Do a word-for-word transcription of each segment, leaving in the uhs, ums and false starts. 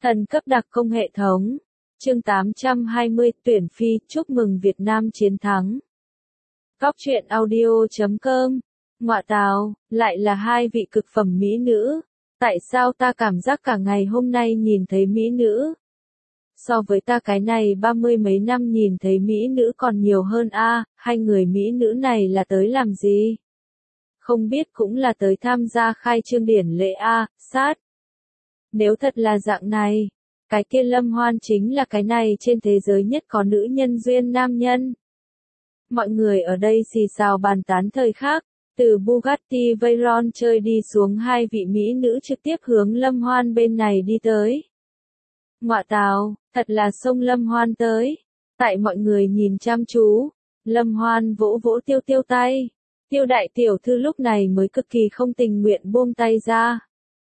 Thần cấp đặc công hệ thống. Chương tám trăm hai mươi tuyển phi, chúc mừng Việt Nam chiến thắng. Góc truyện audio chấm com. Ngoạ tào, lại là hai vị cực phẩm mỹ nữ. Tại sao ta cảm giác cả ngày hôm nay nhìn thấy mỹ nữ? So với ta cái này ba mươi mấy năm nhìn thấy mỹ nữ còn nhiều hơn a, à, hai người mỹ nữ này là tới làm gì? Không biết cũng là tới tham gia khai trương điển lễ a, à, sát. Nếu thật là dạng này, cái kia Lâm Hoan chính là cái này trên thế giới nhất có nữ nhân duyên nam nhân. Mọi người ở đây xì xào bàn tán thời khác, từ Bugatti Veyron chơi đi xuống hai vị mỹ nữ trực tiếp hướng Lâm Hoan bên này đi tới. Ngoạ tào, thật là xông Lâm Hoan tới. Tại mọi người nhìn chăm chú, Lâm Hoan vỗ vỗ Tiêu Tiêu tay. Tiêu đại tiểu thư lúc này mới cực kỳ không tình nguyện buông tay ra.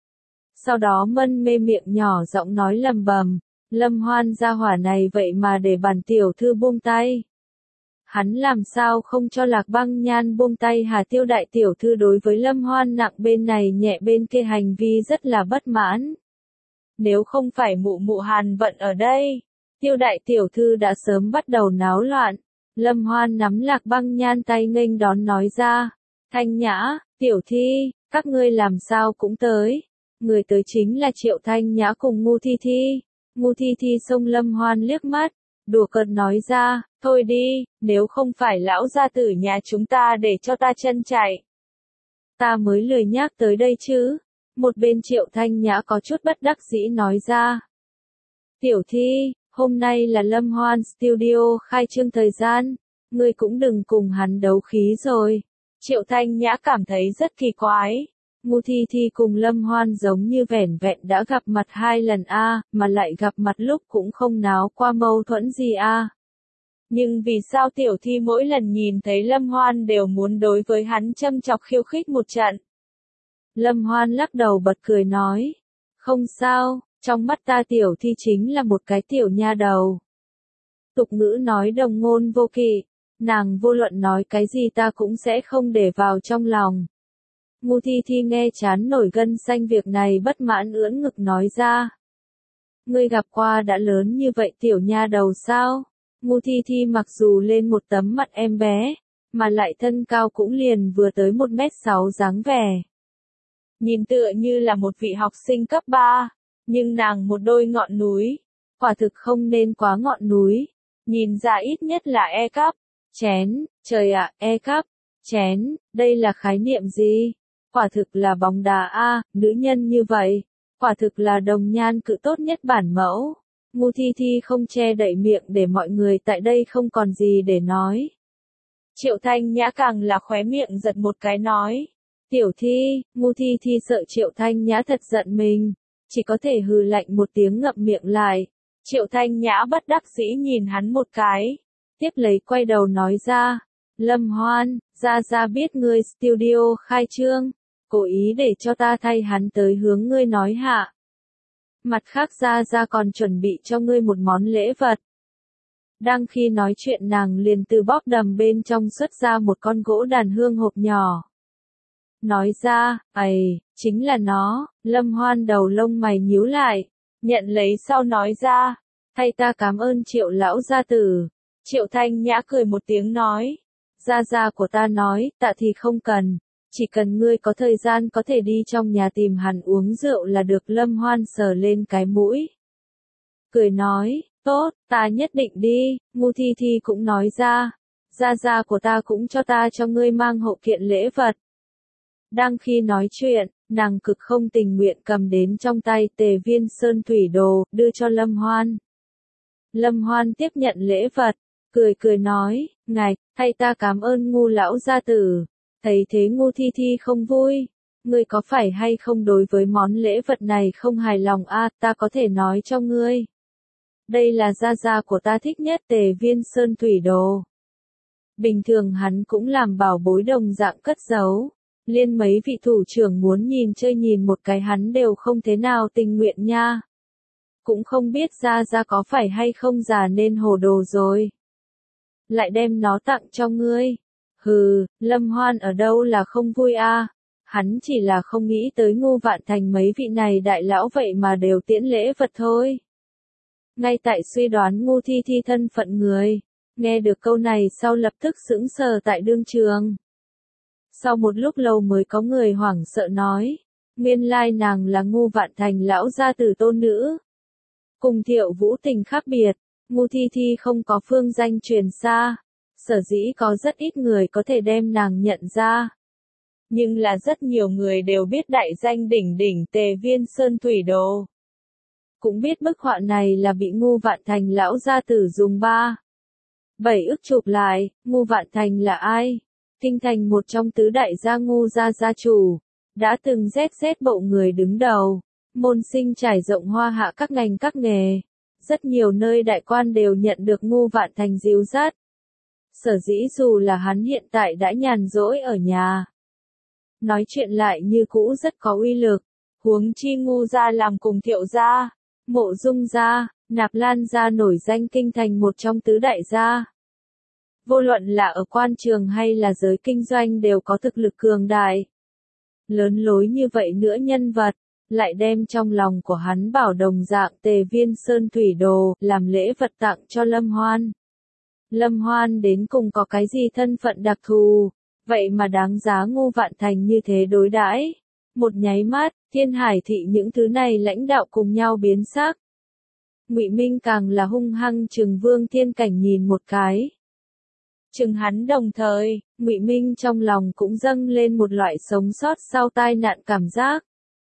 Sau đó mân mê miệng nhỏ giọng nói lầm bầm, Lâm Hoan gia hỏa này vậy mà để bản tiểu thư buông tay. Hắn làm sao không cho Lạc Băng Nhan buông tay hả? Tiêu đại tiểu thư đối với Lâm Hoan nặng bên này nhẹ bên kia hành vi rất là bất mãn. Nếu không phải mụ mụ Hàn Vận ở đây, Tiêu đại tiểu thư đã sớm bắt đầu náo loạn. Lâm Hoan nắm Lạc Băng Nhan tay nghênh đón nói ra, Thanh Nhã, Tiểu Thi, các ngươi làm sao cũng tới. Người tới chính là Triệu Thanh Nhã cùng Ngu Thi Thi. Ngu Thi Thi xông Lâm Hoan liếc mắt, đùa cợt nói ra, thôi đi, nếu không phải lão gia tử nhà chúng ta để cho ta chân chạy, ta mới lười nhác tới đây chứ. Một bên Triệu Thanh Nhã có chút bất đắc dĩ nói ra. Tiểu Thi, hôm nay là Lâm Hoan Studio khai trương thời gian, ngươi cũng đừng cùng hắn đấu khí rồi. Triệu Thanh Nhã cảm thấy rất kỳ quái. Ngu Thi Thi cùng Lâm Hoan giống như vẻn vẹn đã gặp mặt hai lần a, à, mà lại gặp mặt lúc cũng không náo qua mâu thuẫn gì a. À. Nhưng vì sao Tiểu Thi mỗi lần nhìn thấy Lâm Hoan đều muốn đối với hắn châm chọc khiêu khích một trận? Lâm Hoan lắc đầu bật cười nói, không sao, trong mắt ta Tiểu Thi chính là một cái tiểu nha đầu. Tục ngữ nói đồng ngôn vô kỵ, nàng vô luận nói cái gì ta cũng sẽ không để vào trong lòng. Ngu Thi Thi nghe chán nổi gân xanh việc này bất mãn ưỡn ngực nói ra. Ngươi gặp qua đã lớn như vậy tiểu nha đầu sao? Ngu Thi Thi mặc dù lên một tấm mặt em bé, mà lại thân cao cũng liền vừa tới một mét sáu dáng vẻ. Nhìn tựa như là một vị học sinh cấp ba, nhưng nàng một đôi ngọn núi, quả thực không nên quá ngọn núi, nhìn ra ít nhất là E cấp, chén, trời ạ, E cấp, chén, đây là khái niệm gì? Quả thực là bóng đá a, à, nữ nhân như vậy, quả thực là đồng nhan cự tốt nhất bản mẫu. Ngu Thi Thi không che đậy miệng để mọi người tại đây không còn gì để nói. Triệu Thanh Nhã càng là khóe miệng giật một cái nói, Tiểu Thi, Ngu Thi Thi sợ Triệu Thanh Nhã thật giận mình, chỉ có thể hừ lạnh một tiếng ngậm miệng lại. Triệu Thanh Nhã bất đắc dĩ nhìn hắn một cái, tiếp lấy quay đầu nói ra, Lâm Hoan, Gia Gia biết ngươi studio khai trương, cố ý để cho ta thay hắn tới hướng ngươi nói hạ. Mặt khác Gia Gia còn chuẩn bị cho ngươi một món lễ vật. Đang khi nói chuyện nàng liền từ bóp đầm bên trong xuất ra một con gỗ đàn hương hộp nhỏ. Nói ra, ầy, chính là nó. Lâm Hoan đầu lông mày nhíu lại, nhận lấy sau nói ra, thay ta cảm ơn Triệu lão gia tử. Triệu Thanh Nhã cười một tiếng nói, Gia Gia của ta nói, tạ thì không cần, chỉ cần ngươi có thời gian có thể đi trong nhà tìm hắn uống rượu là được. Lâm Hoan sờ lên cái mũi, cười nói, tốt, ta nhất định đi. Ngu Thi Thi cũng nói ra, Gia Gia của ta cũng cho ta cho ngươi mang hộ kiện lễ vật. Đang khi nói chuyện, nàng cực không tình nguyện cầm đến trong tay Tề Viên Sơn Thủy Đồ, đưa cho Lâm Hoan. Lâm Hoan tiếp nhận lễ vật, cười cười nói, ngài, thay ta cảm ơn Ngu lão gia tử. Thấy thế Ngu Thi Thi không vui, ngươi có phải hay không đối với món lễ vật này không hài lòng a? À, ta có thể nói cho ngươi. Đây là Gia Gia của ta thích nhất Tề Viên Sơn Thủy Đồ. Bình thường hắn cũng làm bảo bối đồng dạng cất giấu. Liên mấy vị thủ trưởng muốn nhìn chơi nhìn một cái hắn đều không thế nào tình nguyện nha. Cũng không biết Gia Gia có phải hay không già nên hồ đồ rồi. Lại đem nó tặng cho ngươi. Hừ, Lâm Hoan ở đâu là không vui a? À? Hắn chỉ là không nghĩ tới Ngô Vạn Thành mấy vị này đại lão vậy mà đều tiễn lễ vật thôi. Ngay tại suy đoán Ngô Thi Thi thân phận người, nghe được câu này sau lập tức sững sờ tại đương trường. Sau một lúc lâu mới có người hoảng sợ nói, nguyên lai nàng là Ngô Vạn Thành lão gia tử tôn nữ. Cùng Thiệu Vũ Tình khác biệt, Ngô Thi Thi không có phương danh truyền xa, sở dĩ có rất ít người có thể đem nàng nhận ra. Nhưng là rất nhiều người đều biết đại danh đỉnh đỉnh Tề Viên Sơn Thủy Đồ. Cũng biết bức họa này là bị Ngô Vạn Thành lão gia tử dùng ba. Bảy ức chụp lại, Ngô Vạn Thành là ai? Kinh thành một trong tứ đại gia Ngô gia gia chủ, đã từng rét rét bộ người đứng đầu, môn sinh trải rộng hoa hạ các ngành các nghề. Rất nhiều nơi đại quan đều nhận được Ngô Vạn Thành dìu dắt. Sở dĩ dù là hắn hiện tại đã nhàn rỗi ở nhà, nói chuyện lại như cũ rất có uy lực, huống chi Ngô gia làm cùng Thiệu gia, Mộ Dung gia, Nạp Lan gia nổi danh kinh thành một trong tứ đại gia. Vô luận là ở quan trường hay là giới kinh doanh đều có thực lực cường đại. Lớn lối như vậy nữa nhân vật, lại đem trong lòng của hắn bảo đồng dạng Tề Viên Sơn Thủy Đồ, làm lễ vật tặng cho Lâm Hoan. Lâm Hoan đến cùng có cái gì thân phận đặc thù, vậy mà đáng giá Ngô Vạn Thành như thế đối đãi. Một nháy mắt, Thiên Hải thị những thứ này lãnh đạo cùng nhau biến sắc. Ngụy Minh càng là hung hăng trừng Vương Thiên Cảnh nhìn một cái. Trừng hắn đồng thời, Ngụy Minh trong lòng cũng dâng lên một loại sống sót sau tai nạn cảm giác.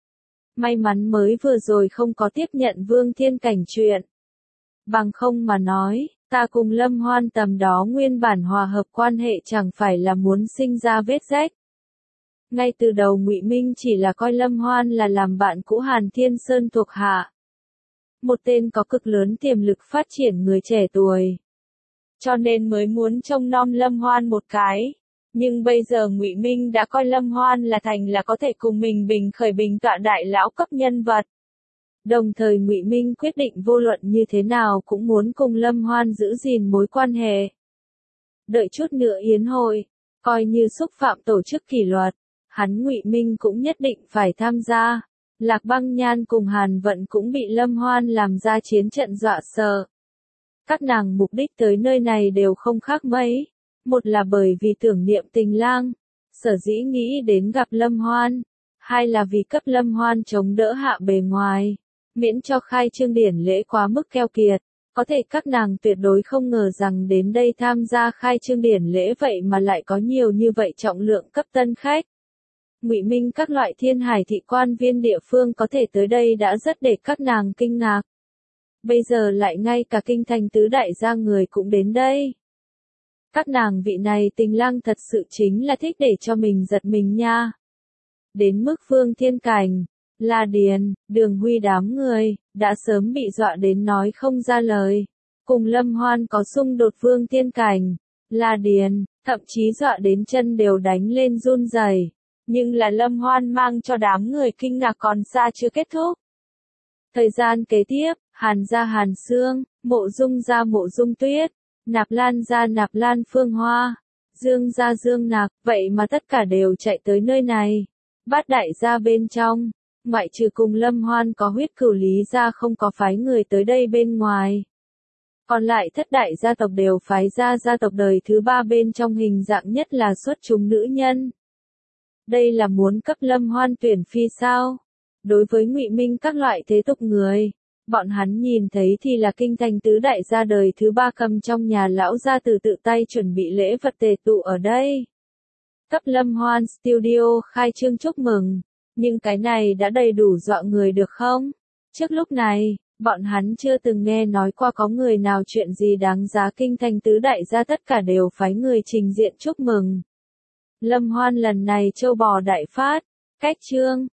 May mắn mới vừa rồi không có tiếp nhận Vương Thiên Cảnh chuyện. Bằng không mà nói, ta cùng Lâm Hoan tầm đó nguyên bản hòa hợp quan hệ chẳng phải là muốn sinh ra vết rách. Ngay từ đầu Ngụy Minh chỉ là coi Lâm Hoan là làm bạn cũ Hàn Thiên Sơn thuộc hạ. Một tên có cực lớn tiềm lực phát triển người trẻ tuổi. Cho nên mới muốn trông nom Lâm Hoan một cái. Nhưng bây giờ Ngụy Minh đã coi Lâm Hoan là thành là có thể cùng mình bình khởi bình tọa đại lão cấp nhân vật. Đồng thời Ngụy Minh quyết định vô luận như thế nào cũng muốn cùng Lâm Hoan giữ gìn mối quan hệ. Đợi chút nữa yến hội, coi như xúc phạm tổ chức kỷ luật, hắn Ngụy Minh cũng nhất định phải tham gia. Lạc Băng Nhan cùng Hàn Vận cũng bị Lâm Hoan làm ra chiến trận dọa sợ. Các nàng mục đích tới nơi này đều không khác mấy. Một là bởi vì tưởng niệm tình lang, sở dĩ nghĩ đến gặp Lâm Hoan. Hai là vì cấp Lâm Hoan chống đỡ hạ bề ngoài, miễn cho khai trương điển lễ quá mức keo kiệt. Có thể các nàng tuyệt đối không ngờ rằng đến đây tham gia khai trương điển lễ vậy mà lại có nhiều như vậy trọng lượng cấp tân khách. Ngụy Minh các loại Thiên Hải thị quan viên địa phương có thể tới đây đã rất để các nàng kinh ngạc. Bây giờ lại ngay cả kinh thành tứ đại gia người cũng đến đây. Các nàng vị này tình lang thật sự chính là thích để cho mình giật mình nha. Đến mức Vương Thiên Cảnh, La Điền, Đường Huy đám người, đã sớm bị dọa đến nói không ra lời. Cùng Lâm Hoan có xung đột Vương Thiên Cảnh, La Điền, thậm chí dọa đến chân đều đánh lên run rẩy. Nhưng là Lâm Hoan mang cho đám người kinh ngạc còn xa chưa kết thúc. Thời gian kế tiếp, Hàn gia Hàn Sương, Mộ Dung gia Mộ Dung Tuyết, Nạp Lan gia Nạp Lan Phương Hoa, Dương gia Dương Nạc, vậy mà tất cả đều chạy tới nơi này. Bát đại gia bên trong, ngoại trừ cùng Lâm Hoan có huyết cửu Lý gia không có phái người tới đây bên ngoài. Còn lại thất đại gia tộc đều phái ra gia tộc đời thứ ba bên trong hình dạng nhất là xuất chúng nữ nhân. Đây là muốn cấp Lâm Hoan tuyển phi sao? Đối với Ngụy Minh các loại thế tục người, bọn hắn nhìn thấy thì là kinh thành tứ đại gia đời thứ ba cầm trong nhà lão gia tử tự tay chuẩn bị lễ vật tề tụ ở đây. Cấp Lâm Hoan Studio khai trương chúc mừng, nhưng cái này đã đầy đủ dọa người được không? Trước lúc này, bọn hắn chưa từng nghe nói qua có người nào chuyện gì đáng giá kinh thành tứ đại gia tất cả đều phái người trình diện chúc mừng. Lâm Hoan lần này châu bò đại phát, cách chương,